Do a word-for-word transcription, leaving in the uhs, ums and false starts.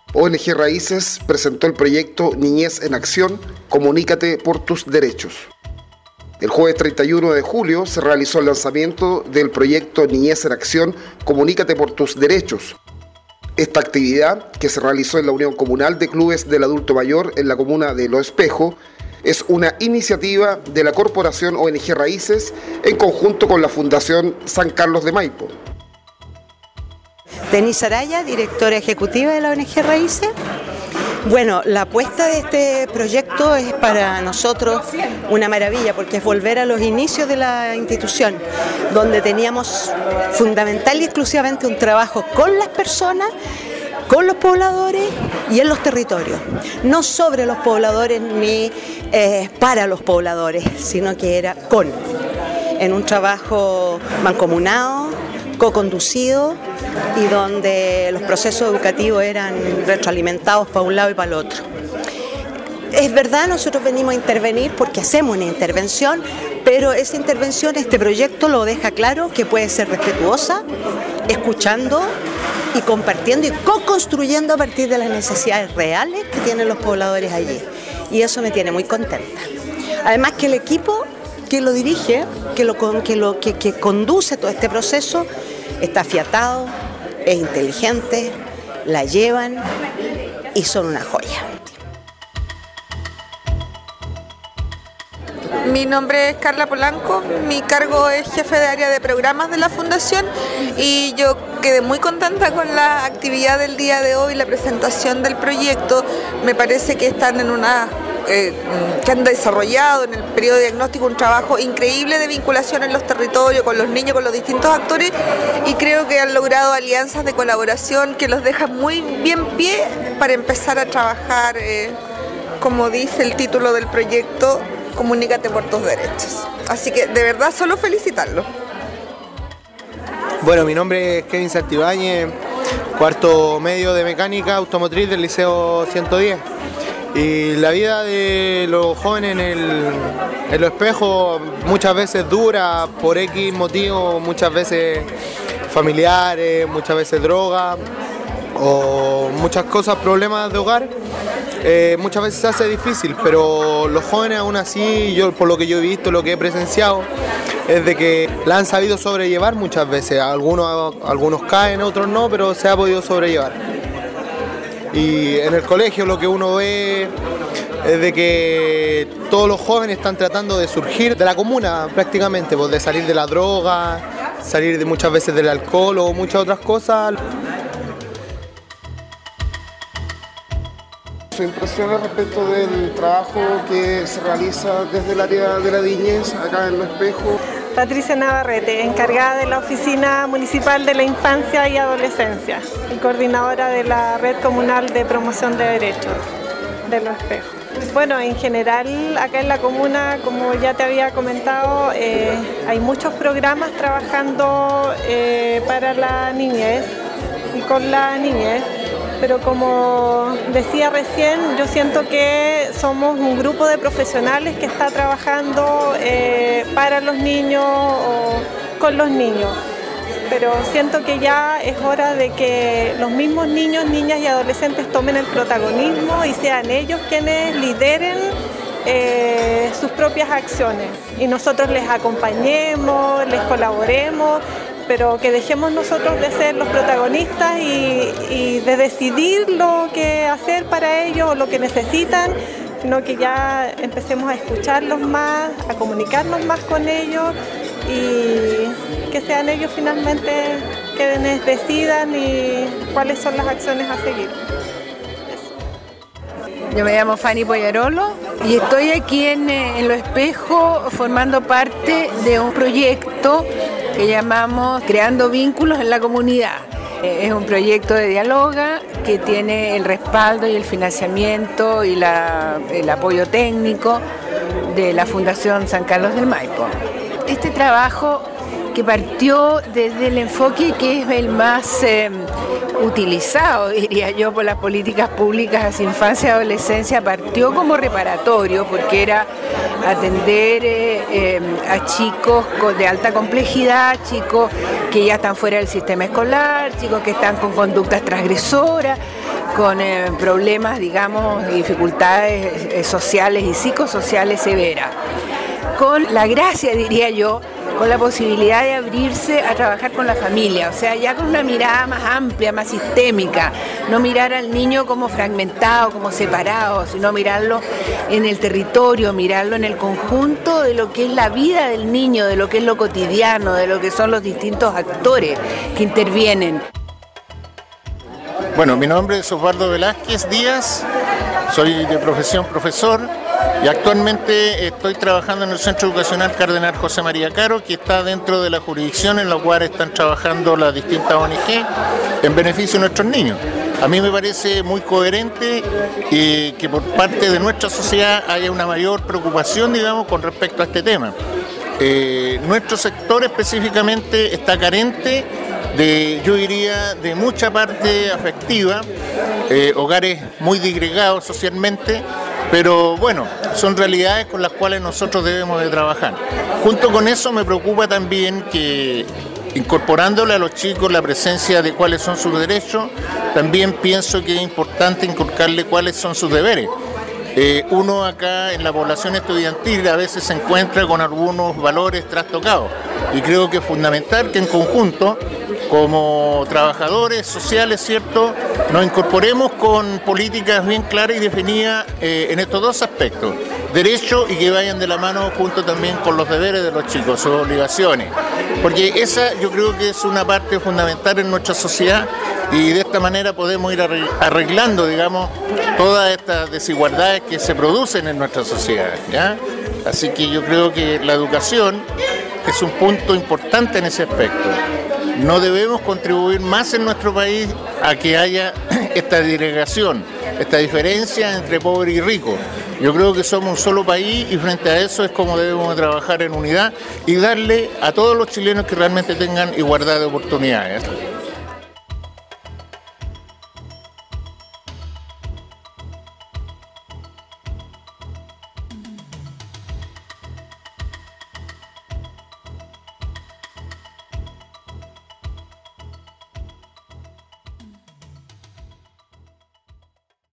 O N G Raíces presentó el proyecto Niñez en Acción, Comunícate por tus Derechos. El jueves treinta y uno de julio se realizó el lanzamiento del proyecto Niñez en Acción, Comunícate por tus Derechos. Esta actividad, que se realizó en la Unión Comunal de Clubes del Adulto Mayor en la comuna de Lo Espejo, es una iniciativa de la Corporación O N G Raíces en conjunto con la Fundación San Carlos de Maipo. Denise Araya, directora ejecutiva de la O N G Raíces. Bueno, la apuesta de este proyecto es para nosotros una maravilla porque es volver a los inicios de la institución, donde teníamos fundamental y exclusivamente un trabajo con las personas, con los pobladores y en los territorios, no sobre los pobladores ni eh, para los pobladores, sino que era con, en un trabajo mancomunado, co-conducido y donde los procesos educativos eran retroalimentados para un lado y para el otro. Es verdad, nosotros venimos a intervenir porque hacemos una intervención, pero esa intervención, este proyecto lo deja claro que puede ser respetuosa, escuchando y compartiendo y co-construyendo a partir de las necesidades reales que tienen los pobladores allí. Y eso me tiene muy contenta. Además que el equipo que lo dirige, que, lo, que, lo, que, que conduce todo este proceso, está afiatado, es inteligente, la llevan y son una joya. Mi nombre es Carla Polanco, mi cargo es jefe de área de programas de la Fundación y yo quedé muy contenta con la actividad del día de hoy, la presentación del proyecto. Me parece que están en una... Eh, que han desarrollado en el periodo de diagnóstico un trabajo increíble de vinculación en los territorios, con los niños, con los distintos actores y creo que han logrado alianzas de colaboración que los dejan muy bien pie para empezar a trabajar, eh, como dice el título del proyecto, Comunícate por tus Derechos. Así que de verdad solo felicitarlos. Bueno, mi nombre es Kevin Santibáñez, cuarto medio de mecánica automotriz del Liceo ciento diez. Y la vida de los jóvenes en, el, en Lo Espejo muchas veces dura por X motivos, muchas veces familiares, muchas veces droga o muchas cosas, problemas de hogar. Eh, muchas veces se hace difícil, pero los jóvenes aún así, yo por lo que yo he visto, lo que he presenciado, es de que la han sabido sobrellevar muchas veces. Algunos, algunos caen, otros no, pero se ha podido sobrellevar. Y en el colegio lo que uno ve es de que todos los jóvenes están tratando de surgir de la comuna prácticamente, pues de salir de la droga, salir de muchas veces del alcohol o muchas otras cosas. Sus impresiones respecto del trabajo que se realiza desde el área de la niñez acá en Lo Espejo. Patricia Navarrete, encargada de la Oficina Municipal de la Infancia y Adolescencia y coordinadora de la Red Comunal de Promoción de Derechos de Lo Espejo. Bueno, en general acá en la comuna, como ya te había comentado, eh, hay muchos programas trabajando eh, para la niñez y con la niñez. Pero como decía recién, yo siento que somos un grupo de profesionales que está trabajando eh, para los niños o con los niños. Pero siento que ya es hora de que los mismos niños, niñas y adolescentes tomen el protagonismo y sean ellos quienes lideren eh, sus propias acciones. Y nosotros les acompañemos, les colaboremos, pero que dejemos nosotros de ser los protagonistas y, y de decidir lo que hacer para ellos o lo que necesitan, sino que ya empecemos a escucharlos más, a comunicarnos más con ellos y que sean ellos finalmente quienes decidan y cuáles son las acciones a seguir. Yo me llamo Fanny Poyarolo y estoy aquí en, en Lo Espejo formando parte de un proyecto que llamamos Creando Vínculos en la Comunidad. Es un proyecto de dialoga que tiene el respaldo y el financiamiento y la, el apoyo técnico de la Fundación San Carlos del Maipo. Este trabajo que partió desde el enfoque que es el más eh, utilizado, diría yo, por las políticas públicas hacia infancia y adolescencia, partió como reparatorio porque era atender eh, eh, a chicos de alta complejidad, chicos que ya están fuera del sistema escolar, chicos que están con conductas transgresoras, con eh, problemas, digamos, dificultades eh, sociales y psicosociales severas. Con la gracia, diría yo, con la posibilidad de abrirse a trabajar con la familia, o sea, ya con una mirada más amplia, más sistémica, no mirar al niño como fragmentado, como separado, sino mirarlo en el territorio, mirarlo en el conjunto de lo que es la vida del niño, de lo que es lo cotidiano, de lo que son los distintos actores que intervienen. Bueno, mi nombre es Osvaldo Velázquez Díaz, soy de profesión profesor y actualmente estoy trabajando en el Centro Educacional Cardenal José María Caro, que está dentro de la jurisdicción en la cual están trabajando las distintas O N G en beneficio de nuestros niños. A mí me parece muy coherente eh, que por parte de nuestra sociedad haya una mayor preocupación, digamos, con respecto a este tema. Eh, nuestro sector específicamente está carente de, yo diría, de mucha parte afectiva, eh, hogares muy disgregados socialmente, pero bueno, son realidades con las cuales nosotros debemos de trabajar. Junto con eso me preocupa también que, incorporándole a los chicos la presencia de cuáles son sus derechos, también pienso que es importante inculcarle cuáles son sus deberes. Eh, uno acá en la población estudiantil a veces se encuentra con algunos valores trastocados y creo que es fundamental que en conjunto, como trabajadores sociales, ¿cierto?, nos incorporemos con políticas bien claras y definidas eh, en estos dos aspectos, derechos y que vayan de la mano junto también con los deberes de los chicos, sus obligaciones, porque esa yo creo que es una parte fundamental en nuestra sociedad y de esta manera podemos ir arreglando, digamos, todas estas desigualdades que se producen en nuestra sociedad, ¿ya? Así que yo creo que la educación es un punto importante en ese aspecto. No debemos contribuir más en nuestro país a que haya esta disgregación, esta diferencia entre pobre y rico. Yo creo que somos un solo país y frente a eso es como debemos trabajar en unidad y darle a todos los chilenos que realmente tengan igualdad de oportunidades.